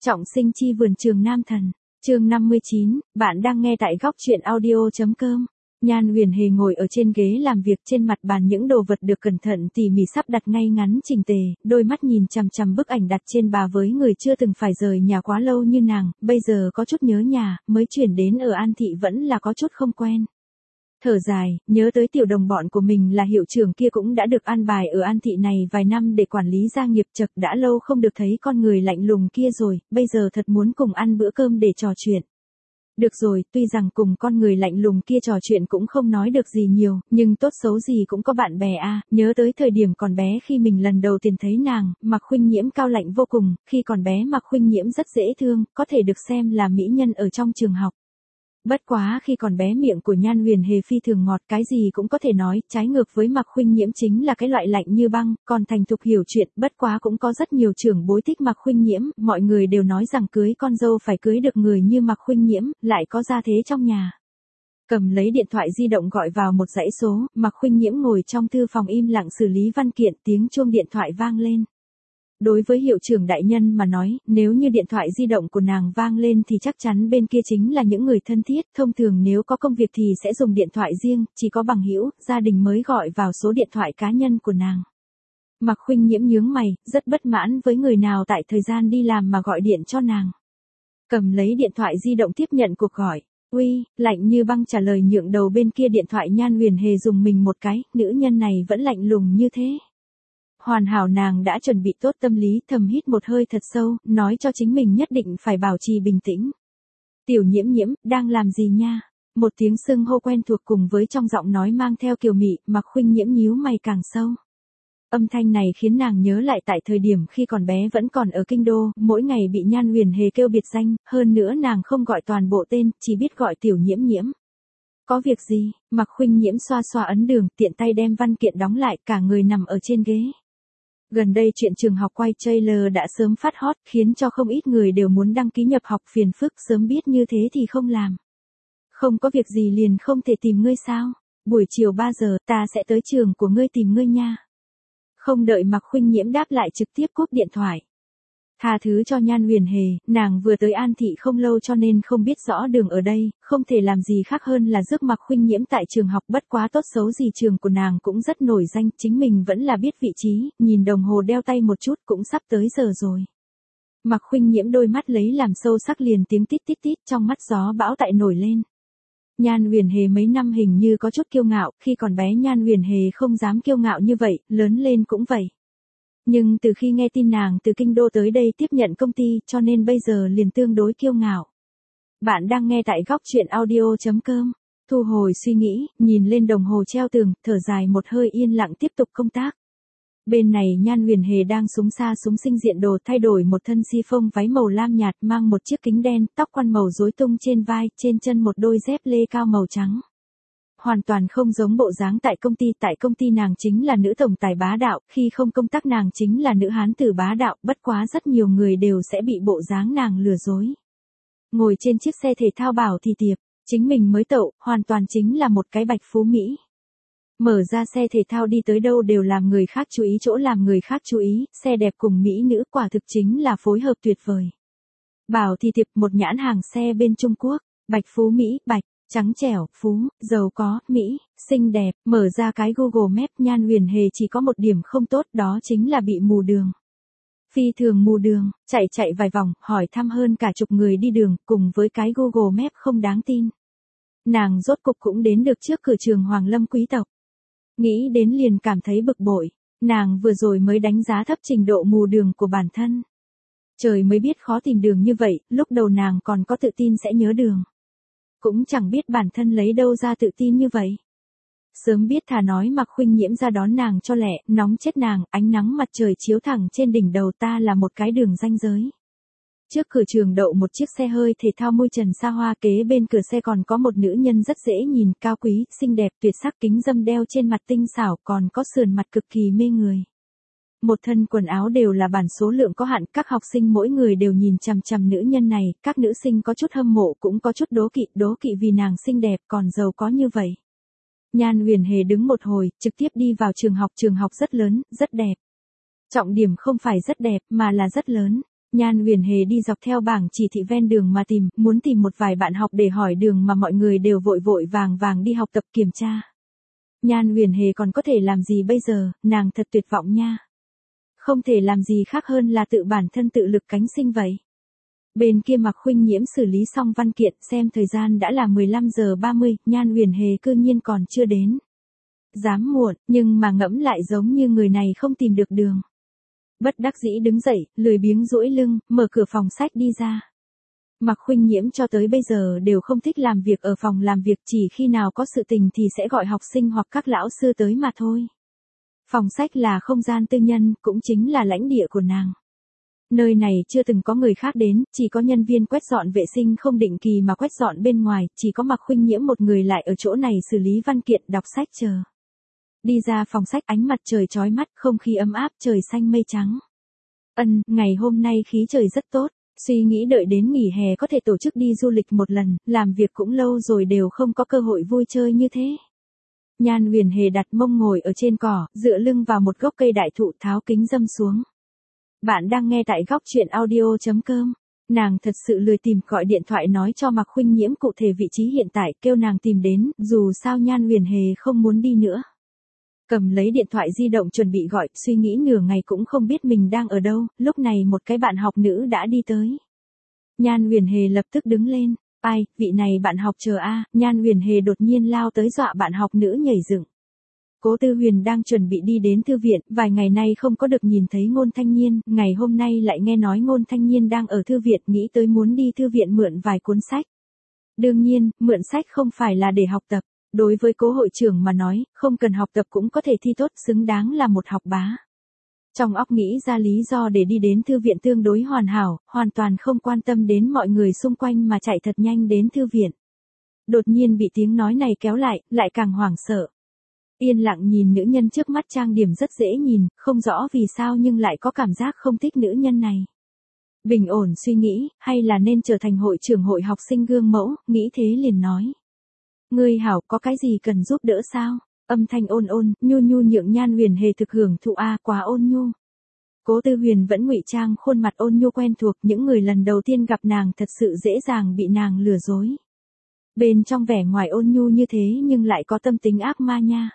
Trọng sinh chi vườn trường nam thần, chương 59, bạn đang nghe tại góc truyện audio.com. Nhan Huyền Hề ngồi ở trên ghế làm việc, trên mặt bàn những đồ vật được cẩn thận tỉ mỉ sắp đặt ngay ngắn chỉnh tề, đôi mắt nhìn chằm chằm bức ảnh đặt trên bà với người chưa từng phải rời nhà quá lâu như nàng, bây giờ có chút nhớ nhà, mới chuyển đến ở An Thị vẫn là có chút không quen. Thở dài, nhớ tới tiểu đồng bọn của mình là hiệu trưởng kia cũng đã được an bài ở An Thị này vài năm để quản lý gia nghiệp, chật đã lâu không được thấy con người lạnh lùng kia rồi, bây giờ thật muốn cùng ăn bữa cơm để trò chuyện. Được rồi, tuy rằng cùng con người lạnh lùng kia trò chuyện cũng không nói được gì nhiều, nhưng tốt xấu gì cũng có bạn bè a. Nhớ tới thời điểm còn bé khi mình lần đầu tiên thấy nàng, Mạc Khuynh Nhiễm cao lạnh vô cùng, khi còn bé Mạc Khuynh Nhiễm rất dễ thương, có thể được xem là mỹ nhân ở trong trường học. Bất quá khi còn bé miệng của Nhan Huyền Hề phi thường ngọt, cái gì cũng có thể nói, trái ngược với Mạc Khuynh Nhiễm chính là cái loại lạnh như băng, còn thành thục hiểu chuyện, bất quá cũng có rất nhiều trưởng bối thích Mạc Khuynh Nhiễm, mọi người đều nói rằng cưới con dâu phải cưới được người như Mạc Khuynh Nhiễm, lại có gia thế trong nhà. Cầm lấy điện thoại di động gọi vào một dãy số, Mạc Khuynh Nhiễm ngồi trong thư phòng im lặng xử lý văn kiện, tiếng chuông điện thoại vang lên. Đối với hiệu trưởng đại nhân mà nói, nếu như điện thoại di động của nàng vang lên thì chắc chắn bên kia chính là những người thân thiết, thông thường nếu có công việc thì sẽ dùng điện thoại riêng, chỉ có bằng hữu, gia đình mới gọi vào số điện thoại cá nhân của nàng. Mạc Khuynh Nhiễm nhướng mày, rất bất mãn với người nào tại thời gian đi làm mà gọi điện cho nàng. Cầm lấy điện thoại di động tiếp nhận cuộc gọi. Uy, lạnh như băng trả lời nhượng đầu bên kia điện thoại. Nhan Huyền Hề dùng mình một cái, nữ nhân này vẫn lạnh lùng như thế. Hoàn hảo nàng đã chuẩn bị tốt tâm lý, thầm hít một hơi thật sâu, nói cho chính mình nhất định phải bảo trì bình tĩnh. Tiểu Nhiễm Nhiễm, đang làm gì nha? Một tiếng xưng hô quen thuộc cùng với trong giọng nói mang theo kiều mị, Mạc Khuynh Nhiễm nhíu mày càng sâu. Âm thanh này khiến nàng nhớ lại tại thời điểm khi còn bé vẫn còn ở kinh đô, mỗi ngày bị Nhan Huyền Hề kêu biệt danh, hơn nữa nàng không gọi toàn bộ tên, chỉ biết gọi Tiểu Nhiễm Nhiễm. Có việc gì? Mạc Khuynh Nhiễm xoa xoa ấn đường, tiện tay đem văn kiện đóng lại, cả người nằm ở trên ghế. Gần đây chuyện trường học quay trailer đã sớm phát hot, khiến cho không ít người đều muốn đăng ký nhập học, phiền phức, sớm biết như thế thì không làm. Không có việc gì liền không thể tìm ngươi sao? Buổi chiều 3 giờ, ta sẽ tới trường của ngươi tìm ngươi nha. Không đợi Mạc Khuynh Nhiễm đáp lại trực tiếp cúp điện thoại. Tha thứ cho Nhan Huyền Hề, nàng vừa tới An Thị không lâu cho nên không biết rõ đường ở đây, không thể làm gì khác hơn là rước Mạc Khuynh Nhiễm tại trường học, bất quá tốt xấu gì trường của nàng cũng rất nổi danh, chính mình vẫn là biết vị trí, nhìn đồng hồ đeo tay một chút cũng sắp tới giờ rồi. Mạc Khuynh Nhiễm đôi mắt lấy làm sâu sắc, liền tiếng tít tít tít trong mắt gió bão tại nổi lên. Nhan Huyền Hề mấy năm hình như có chút kiêu ngạo, khi còn bé Nhan Huyền Hề không dám kiêu ngạo như vậy, lớn lên cũng vậy. Nhưng từ khi nghe tin nàng từ kinh đô tới đây tiếp nhận công ty, cho nên bây giờ liền tương đối kiêu ngạo. Bạn đang nghe tại góc truyện audio.com. Thu hồi suy nghĩ, nhìn lên đồng hồ treo tường, thở dài một hơi, yên lặng tiếp tục công tác. Bên này Nhan Huyền Hề đang súng xa súng sinh diện đồ, thay đổi một thân si phông váy màu lam nhạt, mang một chiếc kính đen, tóc quăn màu rối tung trên vai, trên chân một đôi dép lê cao màu trắng. Hoàn toàn không giống bộ dáng tại công ty nàng chính là nữ tổng tài bá đạo, khi không công tác nàng chính là nữ hán tử bá đạo, bất quá rất nhiều người đều sẽ bị bộ dáng nàng lừa dối. Ngồi trên chiếc xe thể thao bảo thì tiệp, chính mình mới tậu, hoàn toàn chính là một cái bạch phú Mỹ. Mở ra xe thể thao đi tới đâu đều làm người khác chú ý, chỗ làm người khác chú ý, xe đẹp cùng Mỹ nữ quả thực chính là phối hợp tuyệt vời. Bảo thì tiệp, một nhãn hàng xe bên Trung Quốc, bạch phú Mỹ, bạch. Trắng trẻo, phú, giàu có, Mỹ, xinh đẹp, mở ra cái Google Maps. Nhan Huyền Hề chỉ có một điểm không tốt, đó chính là bị mù đường. Phi thường mù đường, chạy vài vòng, hỏi thăm hơn cả chục người đi đường, cùng với cái Google Maps không đáng tin. Nàng rốt cục cũng đến được trước cửa trường Hoàng Lâm quý tộc. Nghĩ đến liền cảm thấy bực bội, nàng vừa rồi mới đánh giá thấp trình độ mù đường của bản thân. Trời mới biết khó tìm đường như vậy, lúc đầu nàng còn có tự tin sẽ nhớ đường. Cũng chẳng biết bản thân lấy đâu ra tự tin như vậy. Sớm biết thà nói Mạc Khuynh Nhiễm ra đón nàng cho lẹ, nóng chết nàng, ánh nắng mặt trời chiếu thẳng trên đỉnh đầu ta là một cái đường ranh giới. Trước cửa trường đậu một chiếc xe hơi thể thao mui trần xa hoa, kế bên cửa xe còn có một nữ nhân rất dễ nhìn, cao quý, xinh đẹp, tuyệt sắc, kính râm đeo trên mặt tinh xảo, còn có sườn mặt cực kỳ mê người. Một thân quần áo đều là bản số lượng có hạn, các học sinh mỗi người đều nhìn chằm chằm nữ nhân này, các nữ sinh có chút hâm mộ cũng có chút đố kỵ vì nàng xinh đẹp còn giàu có như vậy. Nhan Huyền Hề đứng một hồi, trực tiếp đi vào trường học rất lớn, rất đẹp. Trọng điểm không phải rất đẹp mà là rất lớn. Nhan Huyền Hề đi dọc theo bảng chỉ thị ven đường mà tìm, muốn tìm một vài bạn học để hỏi đường mà mọi người đều vội vội vàng vàng đi học tập kiểm tra. Nhan Huyền Hề còn có thể làm gì bây giờ, nàng thật tuyệt vọng nha. Không thể làm gì khác hơn là tự bản thân tự lực cánh sinh vậy. Bên kia Mạc Khuynh Nhiễm xử lý xong văn kiện, xem thời gian đã là 15 giờ 30, Nhan Huyền Hề cư nhiên còn chưa đến. Dám muộn, nhưng mà ngẫm lại giống như người này không tìm được đường. Bất đắc dĩ đứng dậy, lười biếng duỗi lưng, mở cửa phòng sách đi ra. Mạc Khuynh Nhiễm cho tới bây giờ đều không thích làm việc ở phòng làm việc, chỉ khi nào có sự tình thì sẽ gọi học sinh hoặc các lão sư tới mà thôi. Phòng sách là không gian tư nhân, cũng chính là lãnh địa của nàng. Nơi này chưa từng có người khác đến, chỉ có nhân viên quét dọn vệ sinh không định kỳ mà quét dọn bên ngoài, chỉ có Mạc Khuynh Nhiễm một người lại ở chỗ này xử lý văn kiện, đọc sách chờ. Đi ra phòng sách, ánh mặt trời chói mắt, không khí ấm áp, trời xanh mây trắng. Ngày hôm nay khí trời rất tốt, suy nghĩ đợi đến nghỉ hè có thể tổ chức đi du lịch một lần, làm việc cũng lâu rồi đều không có cơ hội vui chơi như thế. Nhan Huyền Hề đặt mông ngồi ở trên cỏ, dựa lưng vào một gốc cây đại thụ, tháo kính râm xuống. Bạn đang nghe tại góc truyện audio.com. Nàng thật sự lười tìm, gọi điện thoại nói cho Mạc Khuynh Nhiễm cụ thể vị trí hiện tại, kêu nàng tìm đến, dù sao Nhan Huyền Hề không muốn đi nữa. Cầm lấy điện thoại di động chuẩn bị gọi, suy nghĩ nửa ngày cũng không biết mình đang ở đâu, lúc này một cái bạn học nữ đã đi tới. Nhan Huyền Hề lập tức đứng lên, ai, vị này bạn học chờ a. Nhan Huyền Hề đột nhiên lao tới dọa bạn học nữ nhảy dựng. Cố Tư Huyền đang chuẩn bị đi đến thư viện, vài ngày nay không có được nhìn thấy Ngôn Thanh Nhiên, ngày hôm nay lại nghe nói Ngôn Thanh Nhiên đang ở thư viện, nghĩ tới muốn đi thư viện mượn vài cuốn sách. Đương nhiên, mượn sách không phải là để học tập. Đối với cố hội trưởng mà nói, không cần học tập cũng có thể thi tốt, xứng đáng là một học bá. Trong óc nghĩ ra lý do để đi đến thư viện tương đối hoàn hảo, hoàn toàn không quan tâm đến mọi người xung quanh mà chạy thật nhanh đến thư viện. Đột nhiên bị tiếng nói này kéo lại càng hoảng sợ. Yên lặng nhìn nữ nhân trước mắt, trang điểm rất dễ nhìn, không rõ vì sao nhưng lại có cảm giác không thích nữ nhân này. Bình ổn suy nghĩ, hay là nên trở thành hội trưởng hội học sinh gương mẫu, nghĩ thế liền nói. Ngươi hảo, có cái gì cần giúp đỡ sao? Âm thanh ôn nhu nhượng Nhan Huyền Hề thực hưởng thụ quá ôn nhu. Cố Tư Huyền vẫn ngụy trang khuôn mặt ôn nhu quen thuộc, những người lần đầu tiên gặp nàng thật sự dễ dàng bị nàng lừa dối. Bên trong vẻ ngoài ôn nhu như thế nhưng lại có tâm tính ác ma nha.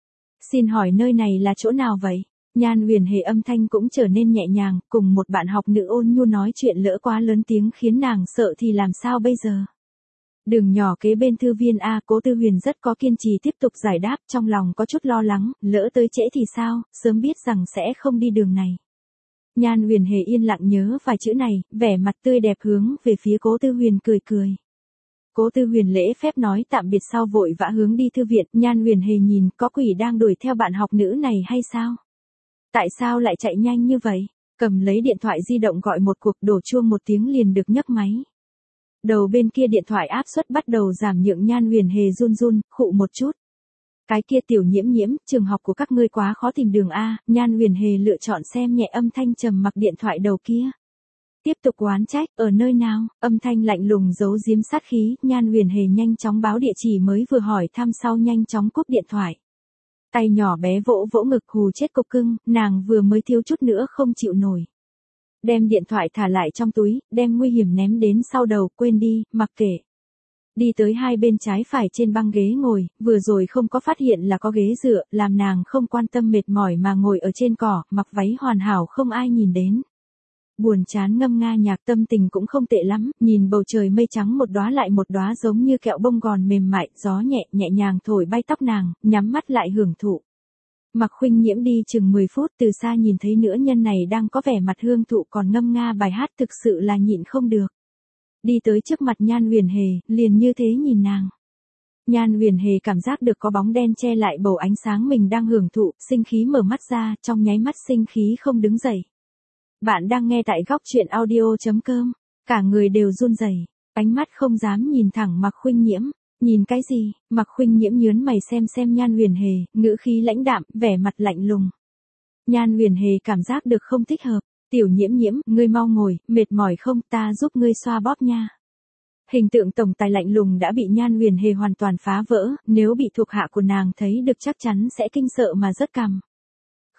Xin hỏi nơi này là chỗ nào vậy? Nhan Huyền Hề âm thanh cũng trở nên nhẹ nhàng, cùng một bạn học nữ ôn nhu nói chuyện lỡ quá lớn tiếng khiến nàng sợ thì làm sao bây giờ? Đường nhỏ kế bên thư viên a. Cố Tư Huyền rất có kiên trì tiếp tục giải đáp, trong lòng có chút lo lắng, lỡ tới trễ thì sao, sớm biết rằng sẽ không đi đường này. Nhan Huyền Hề yên lặng nhớ vài chữ này, vẻ mặt tươi đẹp hướng về phía Cố Tư Huyền cười. Cố Tư Huyền lễ phép nói tạm biệt sau vội vã hướng đi thư viện. Nhan Huyền Hề nhìn, có quỷ đang đuổi theo bạn học nữ này hay sao? Tại sao lại chạy nhanh như vậy? Cầm lấy điện thoại di động gọi một cuộc, đổ chuông một tiếng liền được nhấc máy. Đầu bên kia điện thoại áp suất bắt đầu giảm, nhượng Nhan Huyền Hề run, khụ một chút. Cái kia Tiểu Nhiễm, trường học của các ngươi quá khó tìm đường a. Nhan Huyền Hề lựa chọn xem nhẹ, âm thanh trầm mặc điện thoại đầu kia. Tiếp tục oán trách, ở nơi nào? Âm thanh lạnh lùng giấu giếm sát khí. Nhan Huyền Hề nhanh chóng báo địa chỉ, mới vừa hỏi thăm sau nhanh chóng cúp điện thoại. Tay nhỏ bé vỗ vỗ ngực, hù chết cục cưng, nàng vừa mới thiếu chút nữa không chịu nổi. Đem điện thoại thả lại trong túi, đem nguy hiểm ném đến sau đầu, quên đi, mặc kệ. Đi tới hai bên trái phải trên băng ghế ngồi, vừa rồi không có phát hiện là có ghế dựa, làm nàng không quan tâm mệt mỏi mà ngồi ở trên cỏ, mặc váy hoàn hảo không ai nhìn đến. Buồn chán ngâm nga nhạc, tâm tình cũng không tệ lắm, nhìn bầu trời mây trắng một đóa lại một đóa giống như kẹo bông gòn mềm mại, gió nhẹ nhàng thổi bay tóc nàng, nhắm mắt lại hưởng thụ. Mạc Khuynh Nhiễm đi chừng 10 phút, từ xa nhìn thấy nữ nhân này đang có vẻ mặt hương thụ còn ngâm nga bài hát, thực sự là nhịn không được. Đi tới trước mặt Nhan Huyền Hề, liền như thế nhìn nàng. Nhan Huyền Hề cảm giác được có bóng đen che lại bầu ánh sáng mình đang hưởng thụ, sinh khí mở mắt ra, trong nháy mắt sinh khí không đứng dậy. Bạn đang nghe tại góc truyện audio.com, cả người đều run rẩy, ánh mắt không dám nhìn thẳng Mạc Khuynh Nhiễm. Nhìn cái gì? Mạc Khuynh Nhiễm nhớn mày xem Nhan Huyền Hề, ngữ khí lãnh đạm, vẻ mặt lạnh lùng. Nhan Huyền Hề cảm giác được không thích hợp. Tiểu Nhiễm, ngươi mau ngồi, mệt mỏi không, ta giúp ngươi xoa bóp nha. Hình tượng tổng tài lạnh lùng đã bị Nhan Huyền Hề hoàn toàn phá vỡ, nếu bị thuộc hạ của nàng thấy được chắc chắn sẽ kinh sợ mà rớt cằm.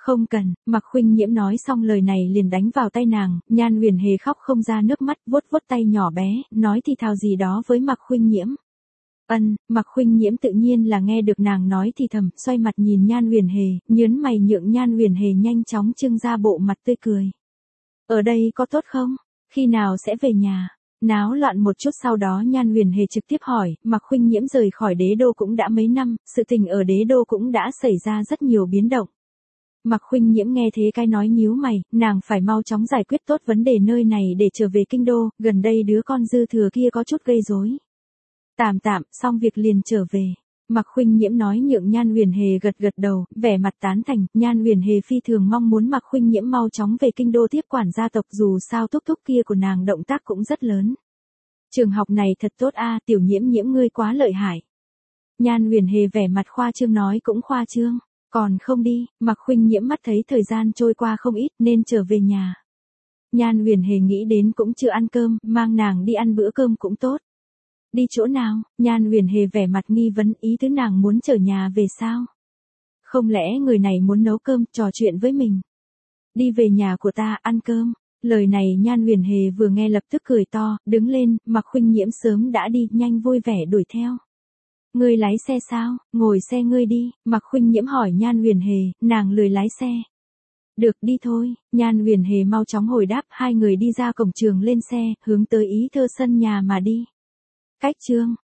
Không cần, Mạc Khuynh Nhiễm nói xong lời này liền đánh vào tay nàng, Nhan Huyền Hề khóc không ra nước mắt, vuốt vuốt tay nhỏ bé, nói thì thào gì đó với Mạc Khuynh Nhiễm. Mạc Khuynh Nhiễm tự nhiên là nghe được nàng nói thì thầm, xoay mặt nhìn Nhan Huyền Hề, nhớn mày nhượng Nhan Huyền Hề nhanh chóng trưng ra bộ mặt tươi cười. Ở đây có tốt không? Khi nào sẽ về nhà? Náo loạn một chút sau đó Nhan Huyền Hề trực tiếp hỏi, Mạc Khuynh Nhiễm rời khỏi đế đô cũng đã mấy năm, sự tình ở đế đô cũng đã xảy ra rất nhiều biến động. Mạc Khuynh Nhiễm nghe thế cái nói nhíu mày, nàng phải mau chóng giải quyết tốt vấn đề nơi này để trở về kinh đô, gần đây đứa con dư thừa kia có chút gây rối. Tạm, xong việc liền trở về. Mạc Khuynh Nhiễm nói nhượng Nhan Huyền Hề gật gật đầu, vẻ mặt tán thành, Nhan Huyền Hề phi thường mong muốn Mạc Khuynh Nhiễm mau chóng về kinh đô tiếp quản gia tộc, dù sao thúc thúc kia của nàng động tác cũng rất lớn. Trường học này thật tốt a, Tiểu Nhiễm Nhiễm ngươi quá lợi hại. Nhan Huyền Hề vẻ mặt khoa trương nói cũng khoa trương, còn không đi, Mạc Khuynh Nhiễm mắt thấy thời gian trôi qua không ít nên trở về nhà. Nhan Huyền Hề nghĩ đến cũng chưa ăn cơm, mang nàng đi ăn bữa cơm cũng tốt. Đi chỗ nào? Nhan Huyền Hề vẻ mặt nghi vấn, ý tứ nàng muốn trở nhà về sao? Không lẽ người này muốn nấu cơm, trò chuyện với mình? Đi về nhà của ta, ăn cơm. Lời này Nhan Huyền Hề vừa nghe lập tức cười to, đứng lên, Mạc Khuynh Nhiễm sớm đã đi, nhanh vui vẻ đuổi theo. Ngươi lái xe sao? Ngồi xe ngươi đi, Mạc Khuynh Nhiễm hỏi Nhan Huyền Hề, nàng lười lái xe. Được đi thôi, Nhan Huyền Hề mau chóng hồi đáp, hai người đi ra cổng trường lên xe, hướng tới Ý Thơ sân nhà mà đi. Cách chương